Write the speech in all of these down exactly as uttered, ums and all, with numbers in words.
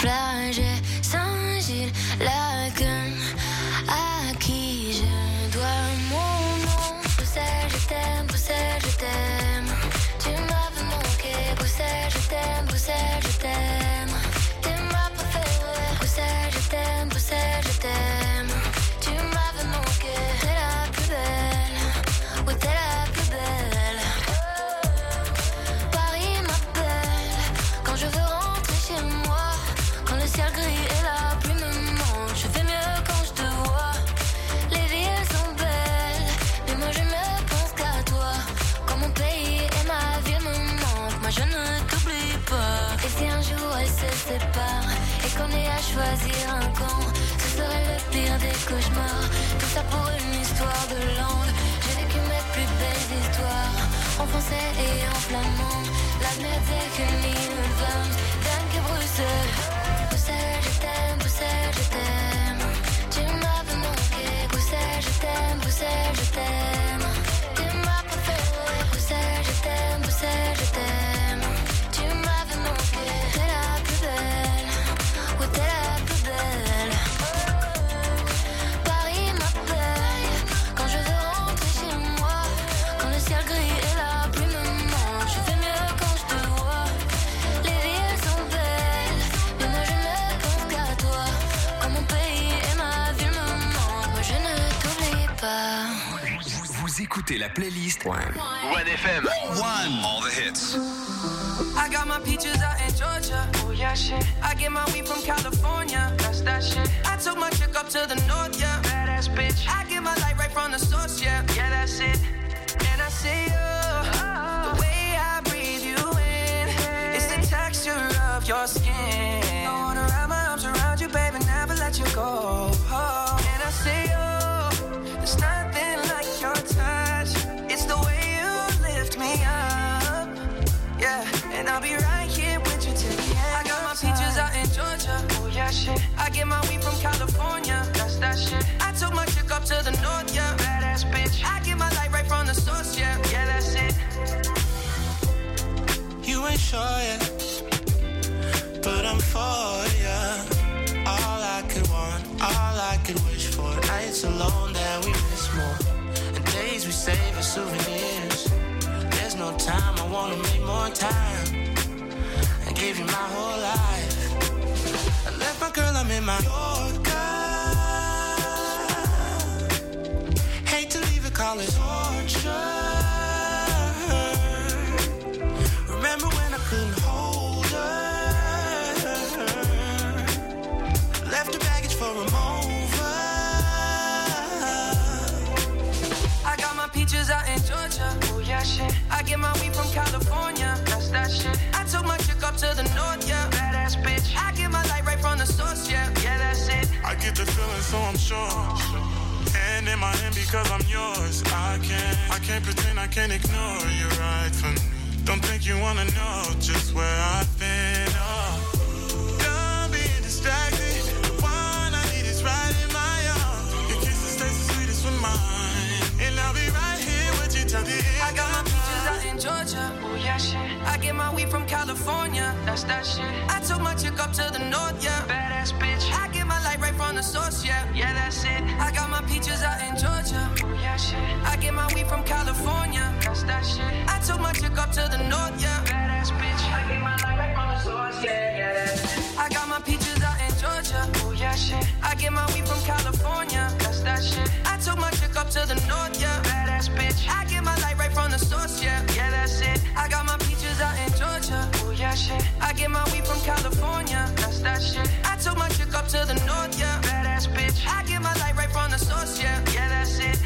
flagelle, Saint-Gilles, Laken, à qui je dois mon nom. Bruxelles, je t'aime, Bruxelles, je t'aime. Tu m'avais manqué, Bruxelles, je t'aime, Bruxelles, je t'aime. T'es ma préférée, Bruxelles, je t'aime, Bruxelles, je t'aime. Tu m'avais manqué, t'es la plus belle, oui t'es la plus belle. Paris m'appelle, quand je veux rentrer chez moi. Quand le ciel gris et la pluie me manquent, je fais mieux quand je te vois. Les villes sont belles, mais moi je ne pense qu'à toi. Quand mon pays et ma ville me manquent, moi je ne t'oublie pas. Et si un jour elle se sépare et qu'on ait à choisir un camp, ce serait le pire des cauchemars. Tout ça pour une histoire de langue. J'ai vécu mes plus belles histoires en français et en flamand. Laat me zeggen niet een Vlaams, denk je Bruxelles. Bruxelles, je t'aime, Bruxelles, je t'aime. Tu m'avais manqué, Bruxelles, je t'aime, Bruxelles, je t'aime. Tu m'as préférée, Bruxelles, je t'aime, Bruxelles, je t'aime. Tu m'avais manqué, t'es la plus belle, oui t'es la plus belle. Paris m'appelle, quand je veux rentrer chez moi. Quand le ciel gris et la pluie me manquent, je fais mieux quand je te vois. Les villes sont belles, mais moi je ne pense qu'à toi. Quand mon pays et ma ville me manquent, moi je ne t'oublie pas. Vous, vous écoutez la playlist One F M. One. All the hits. I got my peaches out in Georgia. Oh yeah, shit. I get my weed from California. That's that shit. I took my chick up to the north, yeah. Badass bitch. I get my light right from the source, yeah. Yeah, that's it. And I say, oh, the way I breathe you in, it's the texture of your skin. I wanna wrap my arms around you, baby, never let you go. Oh, and I say, oh, there's nothing like your touch. It's the way you lift me up. Yeah, and I'll be right here with you till the end. I got my peaches out in Georgia. Oh yeah, shit. I get my weed from California. That's that shit. I took my chick up to the north, yeah. Badass bitch. I get my light right from the source, yeah. Yeah, that's it. You ain't sure yet, but I'm for ya. All I could want, all I could wish for. Nights alone that we miss more, and days we save as souvenirs. There's no time, I wanna make more time and give you my whole life. I left my girl, I'm in my Yorker. Hate to leave it, call it torture. Remember when I couldn't hold her? Left the baggage for a mover. I got my peaches out in Georgia. Oh yeah, shit. I get my weed from California. That's that shit. I took my chick up to the north, yeah. Badass bitch. I get my light right from the source, yeah. Yeah, that's it. I get the feeling, so I'm sure. Hand in my hand because I'm yours. I can't, I can't pretend, I can't ignore you right from me. Don't think you wanna know just where I've been. Oh, done being distracted. The one I need is right in my arms. Your kisses taste the sweetest with mine, and I'll be right here with you till the end. I got my peaches out in Georgia. Oh yeah, shit. I get my weed from California. That's that shit. I took my chick up to the north, yeah. Badass bitch. I get my light right from the source, yeah. Yeah, that's it. I got my peaches out in Georgia. Oh yeah, shit. I get my weed from California. That's that shit. I took my chick up to the north, yeah. Badass bitch. I get my light right from the source, yeah. Yeah, that's it. I got my peaches out in Georgia. Oh yeah, shit. I get my weed from California. That's that shit. I took my chick up to the north, yeah. Badass bitch. I get my light right from the source, yeah. Yeah, that's it. I got my peaches out in Georgia. Oh yeah, shit. I get my weed from California. That's that shit. I took my chick up to the north, yeah. Badass bitch. I get my light right from the source, yeah. Yeah, that's it.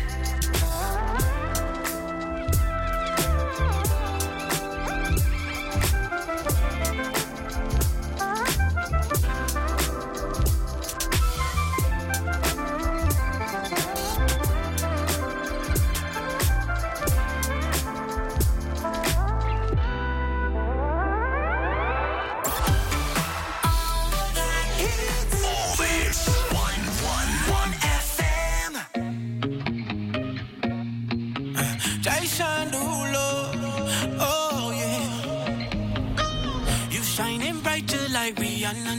just like Rihanna.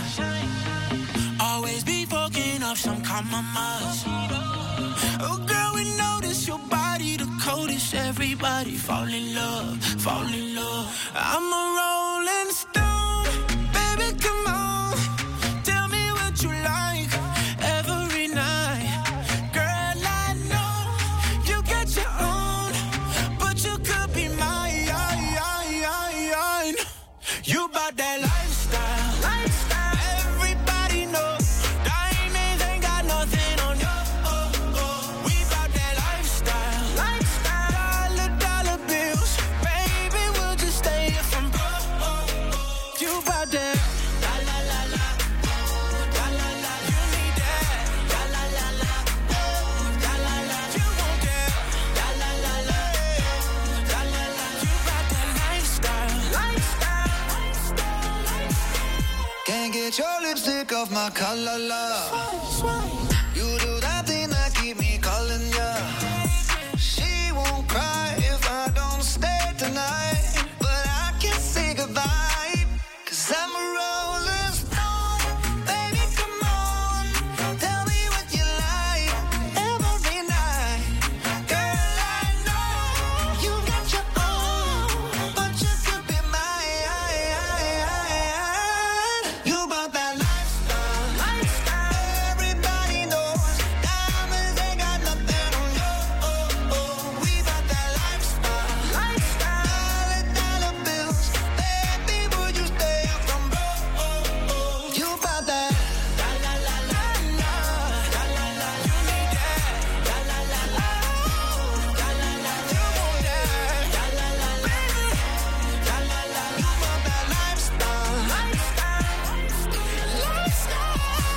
Always be fucking up some compromise. Oh girl, we notice your body the coldest. Everybody fall in love, fall in love. I'm a rolling stone, baby, come on. Tell me what you like every night. Girl, I know you got your own, but you could be mine. You bout that lifestyle, lifestyle. Everybody knows diamonds ain't got nothing on you. Oh, oh. We bout that lifestyle, lifestyle. Dollar, dollar bills, baby, we'll just stay here from broke. Oh, oh. You bout that, la la la la, la la la. You need that, la la la la, la la la. You want that, la la la la, la la la. You bout that lifestyle, lifestyle. Can't get your lipstick off my collar, love. You do that thing that keep me calling ya. She won't cry if I don't stay tonight, but I can say goodbye, 'cause I'm a rolling stone. Baby, come on, tell me what you like every night. Girl, I know you got your own, but you could be mine. You about that lifestyle, lifestyle. Everybody knows diamonds ain't got nothing on you. Oh, oh. We about that lifestyle, lifestyle. Dollar, dollar bills, baby, would you stay up from broke? Oh, oh. You about that, la la la la la, la la la. You need that, la la la la, la la la. You want that, la la la la, la la la. You about that lifestyle, lifestyle, lifestyle.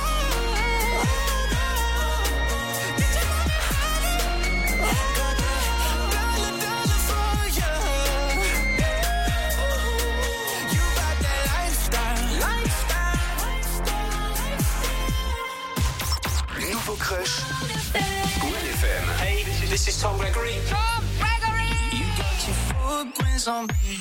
Dollar, dollar for you. You about that lifestyle, lifestyle. Nouveau crush. Goût F M. Hey, this is, this is Tom Gregory. Tom Gregory. You got your footprints on me.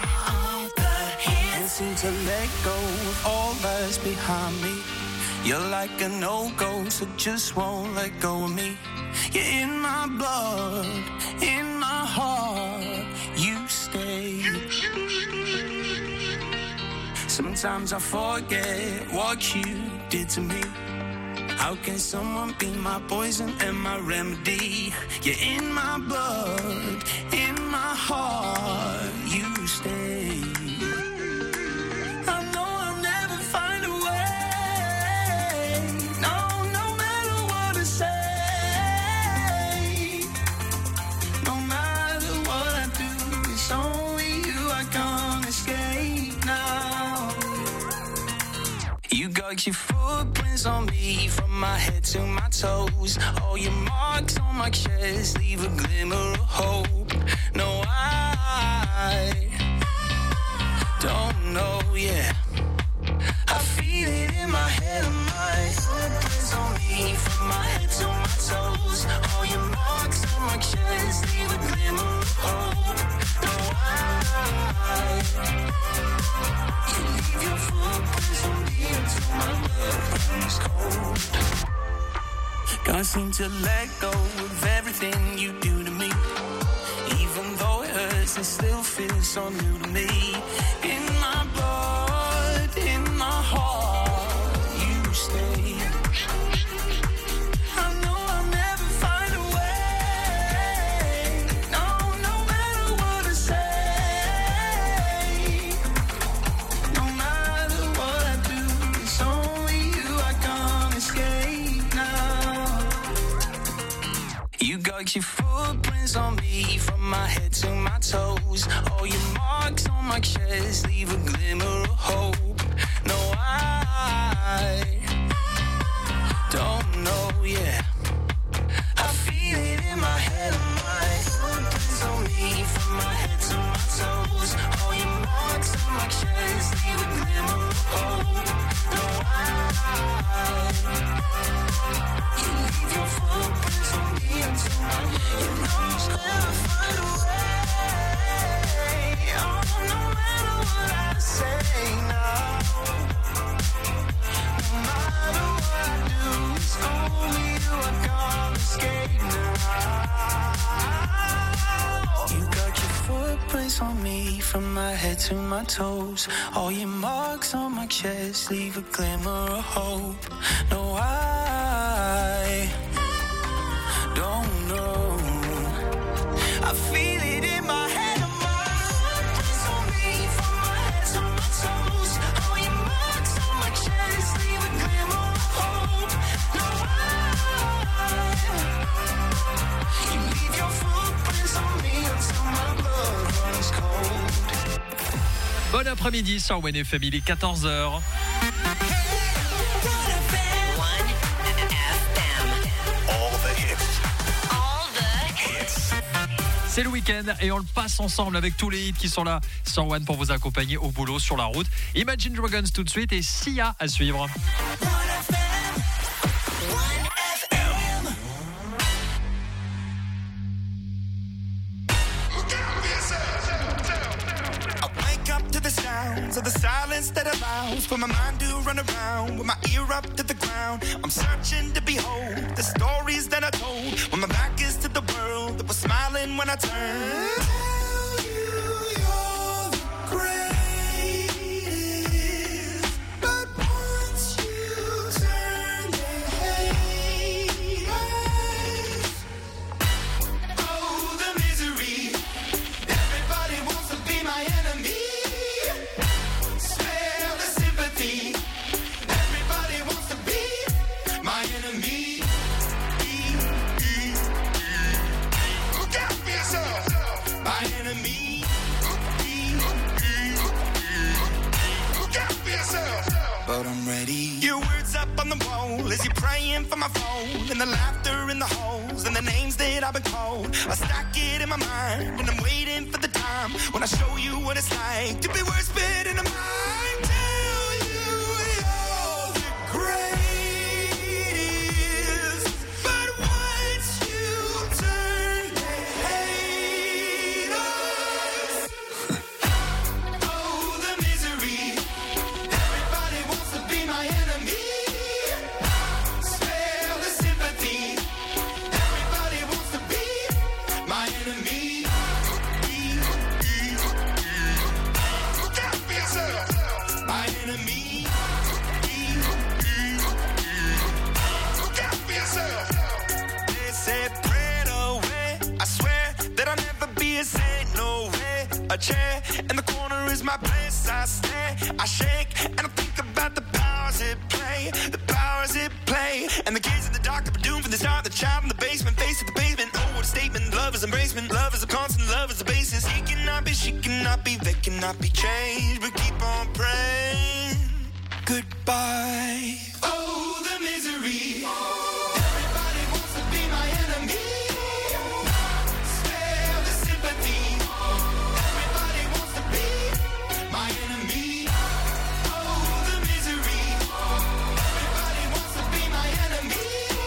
Can't seem to let go of all that's behind me. You're like a no-go, so just won't let go of me. You're in my blood, in my heart, you stay. Sometimes I forget what you did to me. How can someone be my poison and my remedy? You're in my blood, in my heart, you stay. I know I'll never find a way. No, no matter what I say. No matter what I do, it's only you I can't escape now. You got your footprints on me, from my head to my toes. All your marks on my chest leave a glimmer of hope. No, I don't know, yeah. I feel it in my head and my footprints on me, from my head to my toes. All your marks on my chest leave a glimmer of hope. No, I you leave your footprints on me until my blood runs cold. Can't seem to let go of everything you do to me. Even though it hurts, it still feels so new to me. In my blood, in my heart, you stay. I know I'll never find a way. No, no matter what I say. No matter what I do, it's only you I can't escape now. You got your footprints on me, from my head to my toes. All your marks on my chest leave a glimmer of hope. No, I don't know, yeah. I feel it in my head and my footprints on me, from my head to my toes. All your marks on my chest leave a glimmer of hope. No, I you leave your footprints on me until my you know I'll never find a way. Oh, no matter what I say now. head to my toes. All your marks on my chest leave a glimmer of hope. No, I don't know. I feel it in my head. Bon après-midi sur One F M, il est quatorze heures. C'est le week-end et on le passe ensemble avec tous les hits qui sont là sur One pour vous accompagner au boulot, sur la route. Imagine Dragons tout de suite et Sia à suivre. Of the silence that allows for my mind to run around with my ear up to the ground. I'm searching to behold the stories that I told when my back is to the world that was smiling when I turned. Tell you you're the greatest, but once you turn they hate us. Oh, the misery. Everybody wants to be my enemy. Everybody wants to be my enemy. Look out for yourself. My enemy. Look out for yourself. But I'm ready. Your words up on the wall as you're praying for my phone, and the laughter in the holes and the names that I've been called. I stack it in my mind and I'm waiting for the time when I show you what it's like to be worse fit in a mind. A chair in the corner is my place. I stare, I shake, and I think about the powers at play, the powers at play. And the kids in the dark are doomed from the start. The child in the basement, face at the pavement. Oh, what a statement! Love is embracement. Love is a constant. Love is the basis. He cannot be, she cannot be, they cannot be changed. But keep on praying. Goodbye. Oh, the misery. Everybody wants to be my enemy. Spare the sympathy. My enemy, oh the misery. Everybody wants to be my enemy.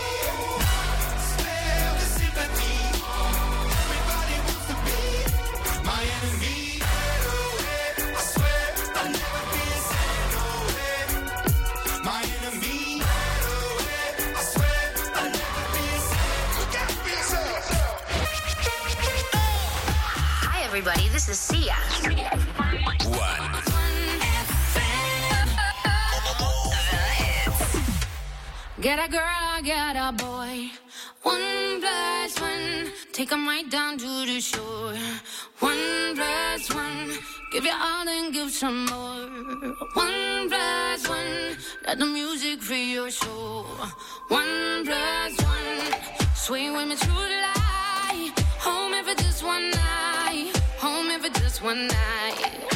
Spare the sympathy. Everybody wants to be my enemy. I swear I'll never be a saint, no way. My enemy, I swear I'll never be a saint. Look out for yourself. Hi everybody, this is Sia. One. Get a girl, get a boy. One plus one, take 'em right down to the shore. One plus one, give you all and give some more. One plus one, let the music free your soul. One plus one, sway with me through the light. Home if it's just one night, home if it's just one night.